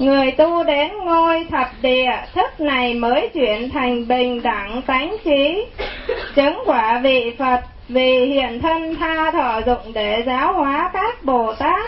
Người tu đến ngôi thập địa, thức này mới chuyển thành bình đẳng tánh trí, chứng quả vị Phật, vì hiện thân tha thọ dụng để giáo hóa các Bồ Tát.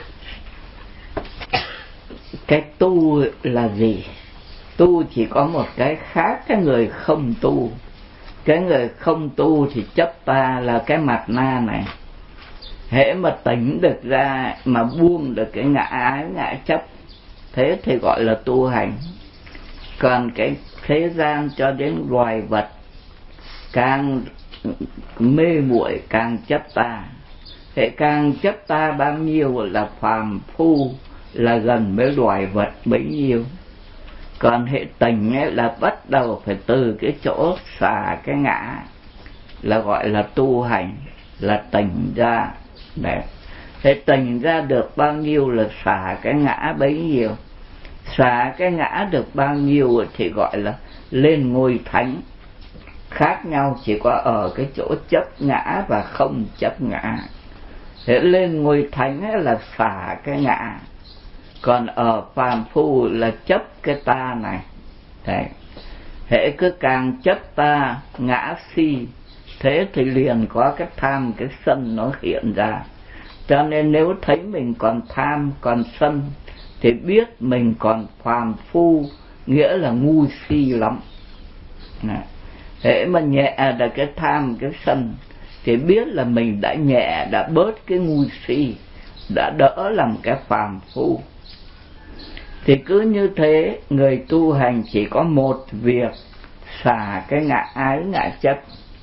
Cái tu là gì? Tu chỉ có một cái khác cái người không tu. Cái người không tu thì chấp ta là cái mặt na này. Hễ mà tỉnh được ra mà buông được cái ngã ái ngã chấp, thế thì gọi là tu hành. Còn cái thế gian cho đến loài vật càng mê muội càng chấp ta. Thế càng chấp ta bao nhiêu là phàm phu, là gần với loài vật bấy nhiêu. Còn hệ tình ấy là bắt đầu phải từ cái chỗ xả cái ngã, là gọi là tu hành, là tỉnh ra. Đấy. Thế tỉnh ra được bao nhiêu là xả cái ngã bấy nhiêu. Xả cái ngã được bao nhiêu thì gọi là lên ngôi thánh. Khác nhau chỉ có ở cái chỗ chấp ngã và không chấp ngã. Thế lên ngôi thánh là xả cái ngã, còn ở phàm phu là chấp cái ta này. Đấy. Hễ cứ càng chấp ta ngã si, thế thì liền có cái tham cái sân nó hiện ra. Cho nên nếu thấy mình còn tham còn sân thì biết mình còn phàm phu, nghĩa là ngu si lắm. Hễ mà nhẹ được cái tham cái sân thì biết là mình đã nhẹ, đã bớt cái ngu si, đã đỡ làm cái phàm phu. Thì cứ như thế, người tu hành chỉ có một việc, xả cái ngã ái ngã chấp.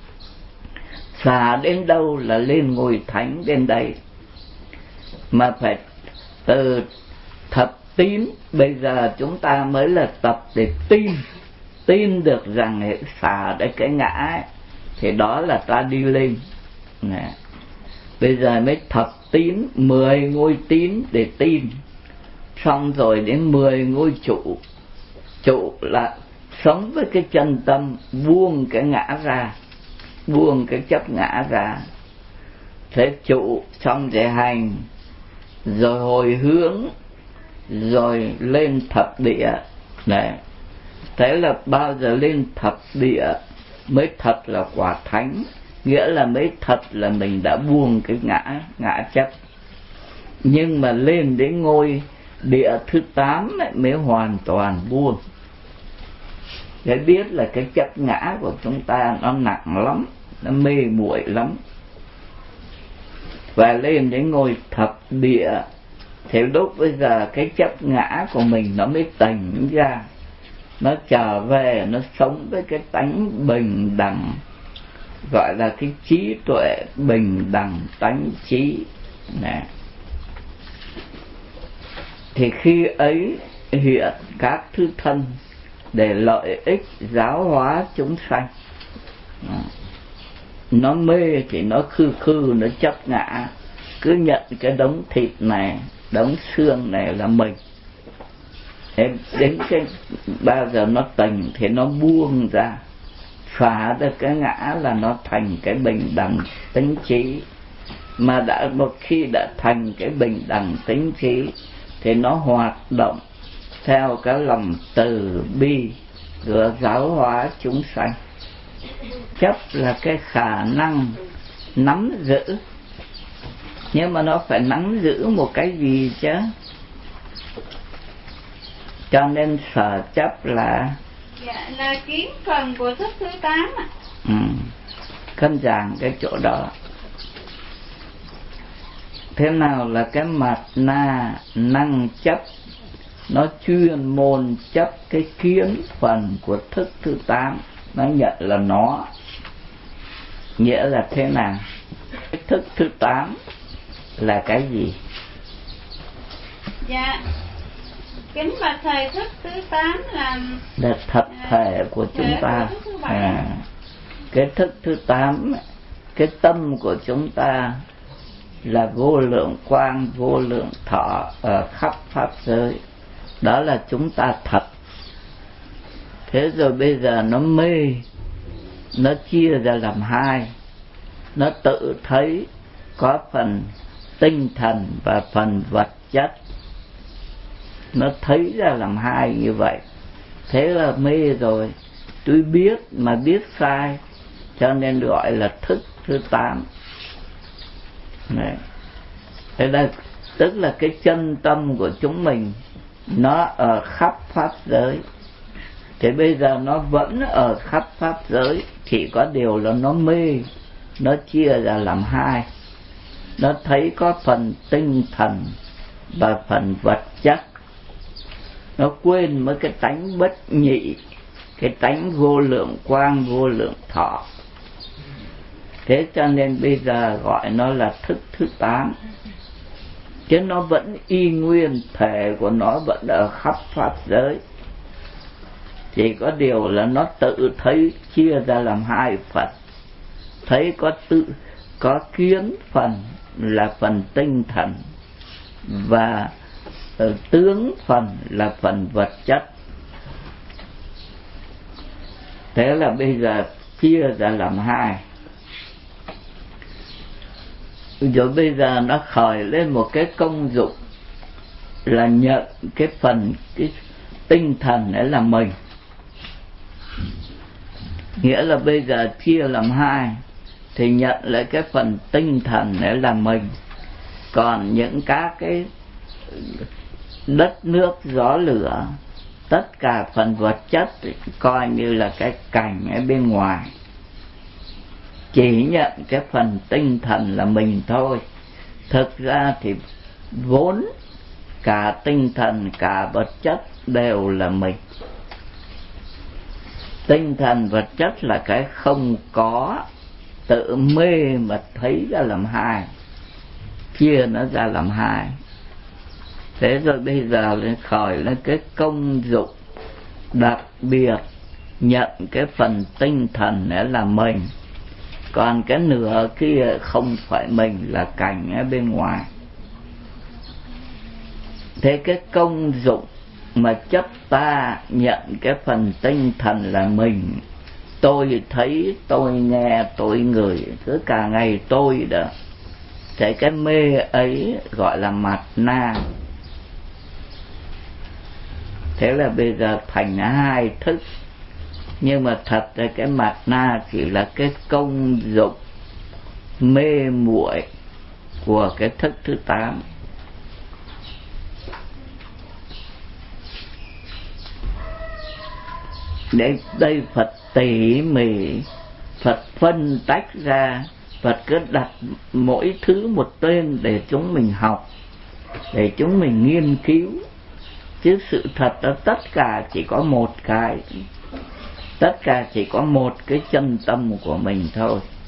Xả đến đâu là lên ngôi thánh đến đây. Mà phải từ thập tín, bây giờ chúng ta mới là tập để tin được rằng hệ xả đấy cái ngã ấy, thì đó là ta đi lên. Nè. Bây giờ mới thập tín, 10 ngôi tín để tin. Xong rồi đến 10 ngôi trụ. Trụ là sống với cái chân tâm, buông cái ngã ra, buông cái chấp ngã ra. Thế trụ xong để hành, rồi hồi hướng, rồi lên thập địa. Này, thế là bao giờ lên thập địa mới thật là quả thánh, nghĩa là mới thật là mình đã buông cái ngã chấp. Nhưng mà lên đến ngôi địa thứ 8 mới hoàn toàn buông. Để biết là cái chấp ngã của chúng ta nó nặng lắm, nó mê muội lắm. Và lên đến ngôi thập địa thì lúc bây giờ cái chấp ngã của mình nó mới tỉnh ra, nó trở về, nó sống với cái tánh bình đẳng, gọi là cái trí tuệ bình đẳng tánh trí nè. Thì khi ấy hiện các thứ thân để lợi ích giáo hóa chúng sanh. Nó mê thì nó khư nó chấp ngã, cứ nhận cái đống thịt này, đống xương này là mình. Đến cái bao giờ nó tỉnh thì nó buông ra, phá được cái ngã là nó thành cái bình đẳng tính trí. Mà một khi đã thành cái bình đẳng tính trí thì nó hoạt động theo cái lòng từ bi của giáo hóa chúng sanh. Chấp là cái khả năng nắm giữ, nhưng mà nó phải nắm giữ một cái gì chứ. Cho nên sở chấp là kiến phần của thức thứ 8 ạ. Cân giảng cái chỗ đó. Thế nào là cái mặt na năng chấp? Nó chuyên môn chấp cái kiến phần của thức thứ 8. Nó nhận là nó. Nghĩa là thế nào? Cái thức thứ 8 là cái gì? Dạ, kính bạch thầy, thức thứ 8 là thật thể của chúng ta. Cái thức thứ 8, cái tâm của chúng ta là vô lượng quang, vô lượng thọ ở khắp pháp giới. Đó là chúng ta thật. Thế rồi bây giờ nó mê, nó chia ra làm hai. Nó tự thấy có phần tinh thần và phần vật chất. nó thấy ra làm hai như vậy, thế là mê rồi. Tôi biết mà biết sai, cho nên gọi là thức thứ 8. Đấy. Thế là tức là cái chân tâm của chúng mình nó ở khắp pháp giới. Thế bây giờ nó vẫn ở khắp pháp giới, chỉ có điều là nó mê, nó chia ra làm hai. Nó thấy có phần tinh thần và phần vật chất. Nó quên mất cái tánh bất nhị, cái tánh vô lượng quang, vô lượng thọ. Thế cho nên bây giờ gọi nó là thức thứ 8. Chứ nó vẫn y nguyên, thể của nó vẫn ở khắp pháp giới. Chỉ có điều là nó tự thấy chia ra làm hai phần. Thấy có kiến phần là phần tinh thần, và tướng phần là phần vật chất. Thế là bây giờ chia ra làm hai. Rồi bây giờ nó khởi lên một cái công dụng là nhận cái phần cái tinh thần ấy là mình. Nghĩa là bây giờ chia làm hai thì nhận lại cái phần tinh thần ấy là mình. Còn những các cái đất nước gió lửa, tất cả phần vật chất thì coi như là cái cảnh ở bên ngoài, chỉ nhận cái phần tinh thần là mình thôi. Thực ra thì vốn cả tinh thần cả vật chất đều là mình. Tinh thần vật chất là cái không có, tự mê mà thấy ra làm hai, chia nó ra làm hai. Thế rồi bây giờ lên khởi lên cái công dụng đặc biệt, nhận cái phần tinh thần ấy là mình, còn cái nửa kia không phải mình, là cảnh ở bên ngoài. Thế cái công dụng mà chấp ta nhận cái phần tinh thần là mình, tôi thấy, tôi nghe, tôi ngửi, cứ cả ngày tôi đó. Thế cái mê ấy gọi là mạt na. Thế là bây giờ thành hai thức. Nhưng mà thật ra cái mạt na chỉ là cái công dụng mê muội của cái thức thứ 8. Đây Phật tỉ mỉ, Phật phân tách ra, Phật cứ đặt mỗi thứ một tên để chúng mình học, để chúng mình nghiên cứu. Chứ sự thật là tất cả chỉ có một cái, tất cả chỉ có một cái chân tâm của mình thôi.